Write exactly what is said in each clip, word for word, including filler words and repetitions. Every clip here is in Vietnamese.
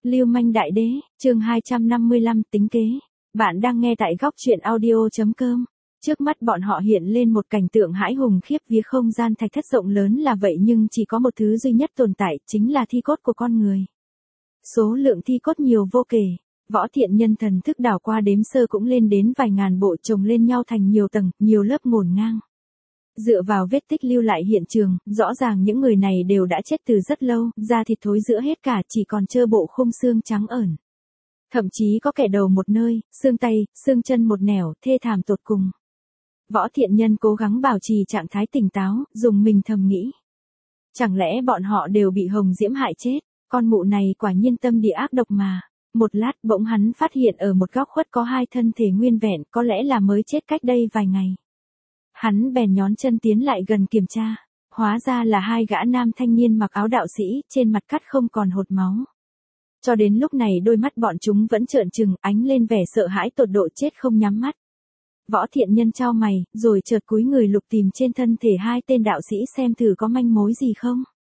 Lưu manh đại đế, chương hai trăm năm mươi lăm tính kế. Bạn đang nghe tại góc truyện audio.com. Trước mắt bọn họ hiện lên một cảnh tượng hãi hùng khiếp vía, không gian thạch thất rộng lớn là vậy nhưng chỉ có một thứ duy nhất tồn tại, chính là thi cốt của con người. Số lượng thi cốt nhiều vô kể. Võ Thiện Nhân thần thức đảo qua đếm sơ cũng lên đến vài ngàn bộ, chồng lên nhau thành nhiều tầng, nhiều lớp ngổn ngang. Dựa vào vết tích lưu lại hiện trường, rõ ràng những người này đều đã chết từ rất lâu, da thịt thối rữa hết cả, chỉ còn trơ bộ khung xương trắng ẩn. Thậm chí có kẻ đầu một nơi, xương tay, xương chân một nẻo, thê thảm tột cùng. Võ Thiện Nhân cố gắng bảo trì trạng thái tỉnh táo, dùng mình thầm nghĩ. Chẳng lẽ bọn họ đều bị Hồng Diễm hại chết, con mụ này quả nhiên tâm địa ác độc mà. Một lát bỗng hắn phát hiện ở một góc khuất có hai thân thể nguyên vẹn, có lẽ là mới chết cách đây vài ngày. Hắn bèn nhón chân tiến lại gần kiểm tra, hóa ra là hai gã nam thanh niên mặc áo đạo sĩ, trên mặt cắt không còn hột máu. Cho đến lúc này đôi mắt bọn chúng vẫn trợn trừng, ánh lên vẻ sợ hãi tột độ, chết không nhắm mắt. Võ Thiện Nhân chau mày, rồi chợt cúi người lục tìm trên thân thể hai tên đạo sĩ xem thử có manh mối gì không.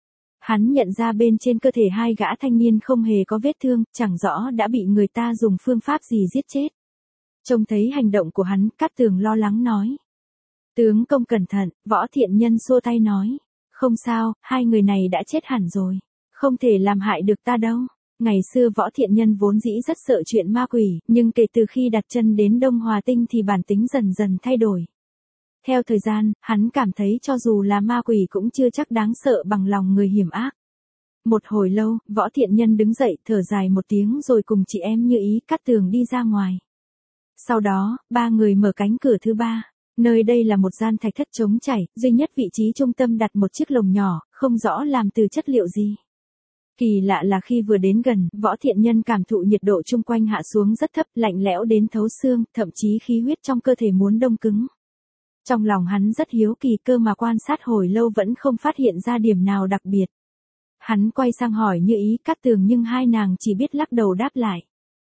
Hắn nhận ra bên trên cơ thể hai gã thanh niên không hề có vết thương, chẳng rõ đã bị người ta dùng phương pháp gì giết chết. Trông thấy hành động của hắn, Cát Tường lo lắng nói. Tướng công cẩn thận, Võ Thiện Nhân xua tay nói. Không sao, hai người này đã chết hẳn rồi. Không thể làm hại được ta đâu. Ngày xưa Võ Thiện Nhân vốn dĩ rất sợ chuyện ma quỷ, nhưng kể từ khi đặt chân đến Đông Hòa Tinh thì bản tính dần dần thay đổi. Theo thời gian, hắn cảm thấy cho dù là ma quỷ cũng chưa chắc đáng sợ bằng lòng người hiểm ác. Một hồi lâu, Võ Thiện Nhân đứng dậy, thở dài một tiếng rồi cùng chị em Như Ý, Cát Tường đi ra ngoài. Sau đó, ba người mở cánh cửa thứ ba. Nơi đây là một gian thạch thất trống trải, duy nhất vị trí trung tâm đặt một chiếc lồng nhỏ, không rõ làm từ chất liệu gì. Kỳ lạ là khi vừa đến gần, Võ Thiện Nhân cảm thụ nhiệt độ chung quanh hạ xuống rất thấp, lạnh lẽo đến thấu xương, thậm chí khí huyết trong cơ thể muốn đông cứng. Trong lòng hắn rất hiếu kỳ, cơ mà quan sát hồi lâu vẫn không phát hiện ra điểm nào đặc biệt. Hắn quay sang hỏi Như Ý, Cát Tường nhưng hai nàng chỉ biết lắc đầu đáp lại.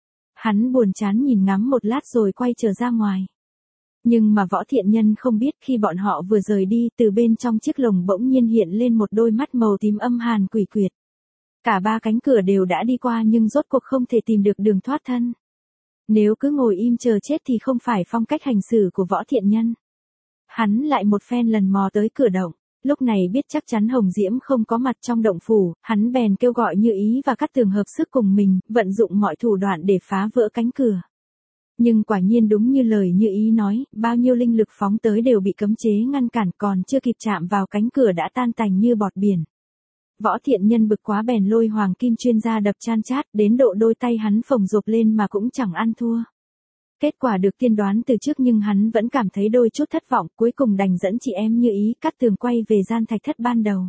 Hắn buồn chán nhìn ngắm một lát rồi quay trở ra ngoài. Nhưng mà Võ Thiện Nhân không biết khi bọn họ vừa rời đi, từ bên trong chiếc lồng bỗng nhiên hiện lên một đôi mắt màu tím âm hàn quỷ quyệt. Cả ba cánh cửa đều đã đi qua nhưng rốt cuộc không thể tìm được đường thoát thân. Nếu cứ ngồi im chờ chết thì không phải phong cách hành xử của Võ Thiện Nhân. Hắn lại một phen lần mò tới cửa động, lúc này biết chắc chắn Hồng Diễm không có mặt trong động phủ, hắn bèn kêu gọi Như Ý và Cát Tường hợp sức cùng mình, vận dụng mọi thủ đoạn để phá vỡ cánh cửa. Nhưng quả nhiên đúng như lời Như Ý nói, bao nhiêu linh lực phóng tới đều bị cấm chế ngăn cản, còn chưa kịp chạm vào cánh cửa đã tan tành như bọt biển. Võ Thiện Nhân bực quá bèn lôi hoàng kim chuyên ra đập chan chát, đến độ đôi tay hắn phồng rộp lên mà cũng chẳng ăn thua. Kết quả được tiên đoán từ trước nhưng hắn vẫn cảm thấy đôi chút thất vọng, cuối cùng đành dẫn chị em Như Ý, Cát Tường quay về gian thạch thất ban đầu.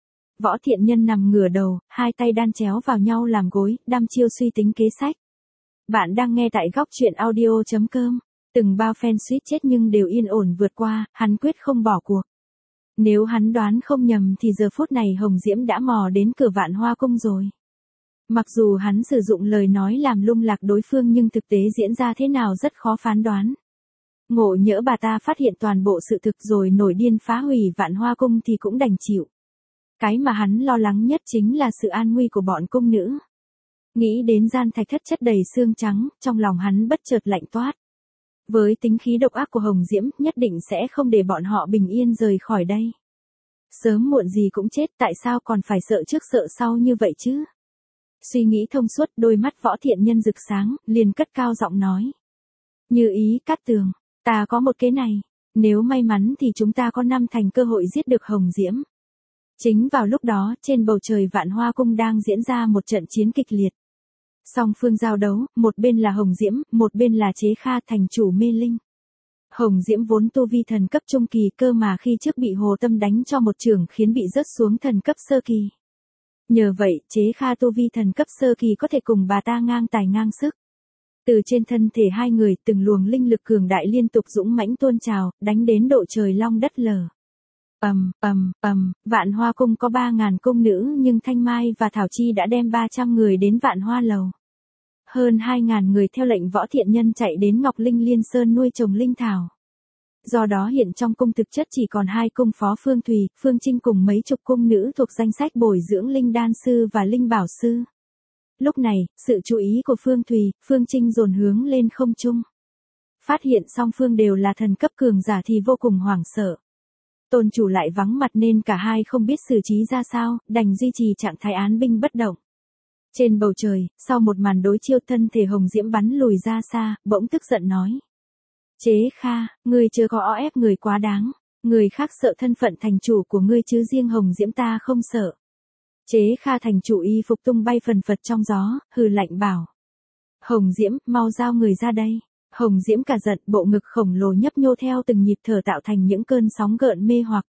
Võ Thiện Nhân nằm ngửa đầu, hai tay đan chéo vào nhau làm gối, đăm chiêu suy tính kế sách. Bạn đang nghe tại góc truyện audio.com. Từng bao phen suýt chết nhưng đều yên ổn vượt qua, hắn quyết không bỏ cuộc. Nếu hắn đoán không nhầm thì giờ phút này Hồng Diễm đã mò đến cửa Vạn Hoa Cung rồi. Mặc dù hắn sử dụng lời nói làm lung lạc đối phương nhưng thực tế diễn ra thế nào rất khó phán đoán. Ngộ nhỡ bà ta phát hiện toàn bộ sự thực rồi nổi điên phá hủy Vạn Hoa Cung thì cũng đành chịu. Cái mà hắn lo lắng nhất chính là sự an nguy của bọn cung nữ. Nghĩ đến gian thạch thất chất đầy xương trắng, trong lòng hắn bất chợt lạnh toát. Với tính khí độc ác của Hồng Diễm, nhất định sẽ không để bọn họ bình yên rời khỏi đây. Sớm muộn gì cũng chết, tại sao còn phải sợ trước sợ sau như vậy chứ? Suy nghĩ thông suốt, đôi mắt Võ Thiện Nhân rực sáng, liền cất cao giọng nói. Như Ý, Cát Tường, ta có một kế này, nếu may mắn thì chúng ta có năm thành cơ hội giết được Hồng Diễm. Chính vào lúc đó, trên bầu trời Vạn Hoa Cung đang diễn ra một trận chiến kịch liệt. Song phương giao đấu, một bên là Hồng Diễm, một bên là Chế Kha, thành chủ mê linh. Hồng Diễm vốn tu vi thần cấp trung kỳ, cơ mà khi trước bị Hồ Tâm đánh cho một chưởng khiến bị rớt xuống thần cấp sơ kỳ. Nhờ vậy, Chế Kha tu vi thần cấp sơ kỳ có thể cùng bà ta ngang tài ngang sức. Từ trên thân thể hai người, từng luồng linh lực cường đại liên tục dũng mãnh tuôn trào, đánh đến độ trời long đất lở. Ầm, ầm, ầm, Vạn Hoa Cung có ba ngàn cung nữ nhưng Thanh Mai và Thảo Chi đã đem ba trăm người đến Vạn Hoa Lầu. Hơn hai ngàn người theo lệnh Võ Thiện Nhân chạy đến Ngọc Linh Liên Sơn nuôi trồng linh thảo. Do đó hiện trong cung thực chất chỉ còn hai cung phó Phương Thùy, Phương Trinh cùng mấy chục cung nữ thuộc danh sách bồi dưỡng linh đan sư và linh bảo sư. Lúc này, sự chú ý của Phương Thùy, Phương Trinh dồn hướng lên không trung. Phát hiện song phương đều là thần cấp cường giả thì vô cùng hoảng sợ. Tôn chủ lại vắng mặt nên cả hai không biết xử trí ra sao, đành duy trì trạng thái án binh bất động. Trên bầu trời, sau một màn đối chiêu thân thể Hồng Diễm bắn lùi ra xa, bỗng tức giận nói. Chế Kha, ngươi chưa có o ép người quá đáng, người khác sợ thân phận thành chủ của ngươi chứ riêng Hồng Diễm ta không sợ. Chế Kha thành chủ y phục tung bay phần phật trong gió, hừ lạnh bảo. Hồng Diễm, mau giao người ra đây. Hồng Diễm cả giận, bộ ngực khổng lồ nhấp nhô theo từng nhịp thở tạo thành những cơn sóng gợn mê hoặc.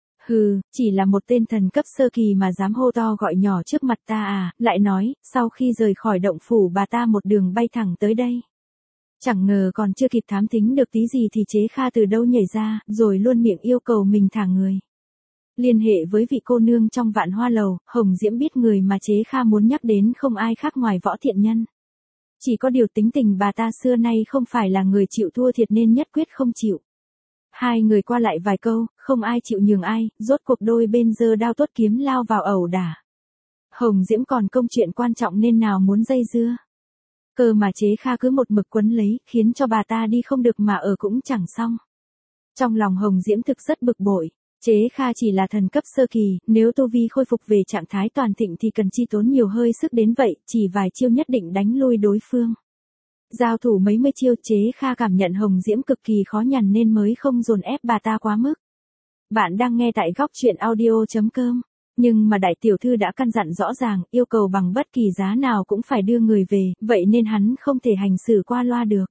Hừ, chỉ là một tên thần cấp sơ kỳ mà dám hô to gọi nhỏ trước mặt ta à, lại nói, sau khi rời khỏi động phủ bà ta một đường bay thẳng tới đây. Chẳng ngờ còn chưa kịp thám thính được tí gì thì Chế Kha từ đâu nhảy ra, rồi luôn miệng yêu cầu mình thả người. Liên hệ với vị cô nương trong Vạn Hoa Lầu, Hồng Diễm biết người mà Chế Kha muốn nhắc đến không ai khác ngoài Võ Thiện Nhân. Chỉ có điều tính tình bà ta xưa nay không phải là người chịu thua thiệt nên nhất quyết không chịu. Hai người qua lại vài câu, không ai chịu nhường ai, rốt cuộc đôi bên giơ đao tuốt kiếm lao vào ẩu đả. Hồng Diễm còn công chuyện quan trọng nên nào muốn dây dưa. Cơ mà Chế Kha cứ một mực quấn lấy, khiến cho bà ta đi không được mà ở cũng chẳng xong. Trong lòng Hồng Diễm thực rất bực bội. Chế Kha chỉ là thần cấp sơ kỳ, nếu tu vi khôi phục về trạng thái toàn thịnh thì cần chi tốn nhiều hơi sức đến vậy, chỉ vài chiêu nhất định đánh lui đối phương. Giao thủ mấy mươi chiêu, Chế Kha cảm nhận Hồng Diễm cực kỳ khó nhằn nên mới không dồn ép bà ta quá mức. Bạn đang nghe tại góc truyện audio chấm com, nhưng mà đại tiểu thư đã căn dặn rõ ràng, yêu cầu bằng bất kỳ giá nào cũng phải đưa người về, vậy nên hắn không thể hành xử qua loa được.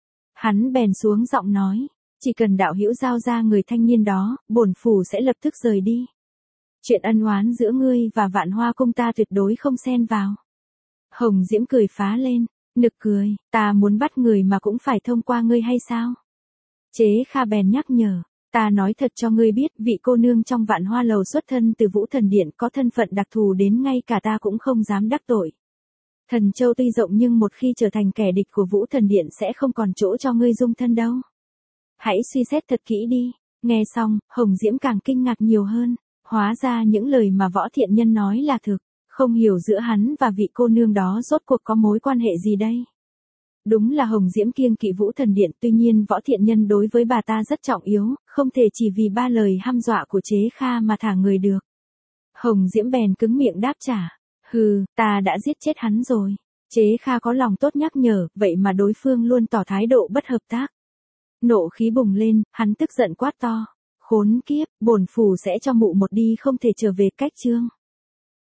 Hắn bèn xuống giọng nói. Chỉ cần đạo hữu giao ra người thanh niên đó, bổn phủ sẽ lập tức rời đi. Chuyện ân oán giữa ngươi và Vạn Hoa cung ta tuyệt đối không xen vào. Hồng Diễm cười phá lên, nực cười, ta muốn bắt người mà cũng phải thông qua ngươi hay sao? Chế Kha bèn nhắc nhở, ta nói thật cho ngươi biết, vị cô nương trong Vạn Hoa Lầu xuất thân từ Vũ Thần Điện có thân phận đặc thù đến ngay cả ta cũng không dám đắc tội. Thần Châu tuy rộng nhưng một khi trở thành kẻ địch của Vũ Thần Điện sẽ không còn chỗ cho ngươi dung thân đâu. Hãy suy xét thật kỹ đi. Nghe xong, Hồng Diễm càng kinh ngạc nhiều hơn. Hóa ra những lời mà Võ Thiện Nhân nói là thực. Không hiểu giữa hắn và vị cô nương đó rốt cuộc có mối quan hệ gì đây. Đúng là Hồng Diễm kiêng kỵ Vũ Thần Điện, tuy nhiên Võ Thiện Nhân đối với bà ta rất trọng yếu, không thể chỉ vì ba lời hăm dọa của Chế Kha mà thả người được. Hồng Diễm bèn cứng miệng đáp trả. Hừ, ta đã giết chết hắn rồi. Chế Kha có lòng tốt nhắc nhở, vậy mà đối phương luôn tỏ thái độ bất hợp tác. Nộ khí bùng lên, hắn tức giận quát to. Khốn kiếp, bổn phủ sẽ cho mụ một đi không thể trở về cách chương.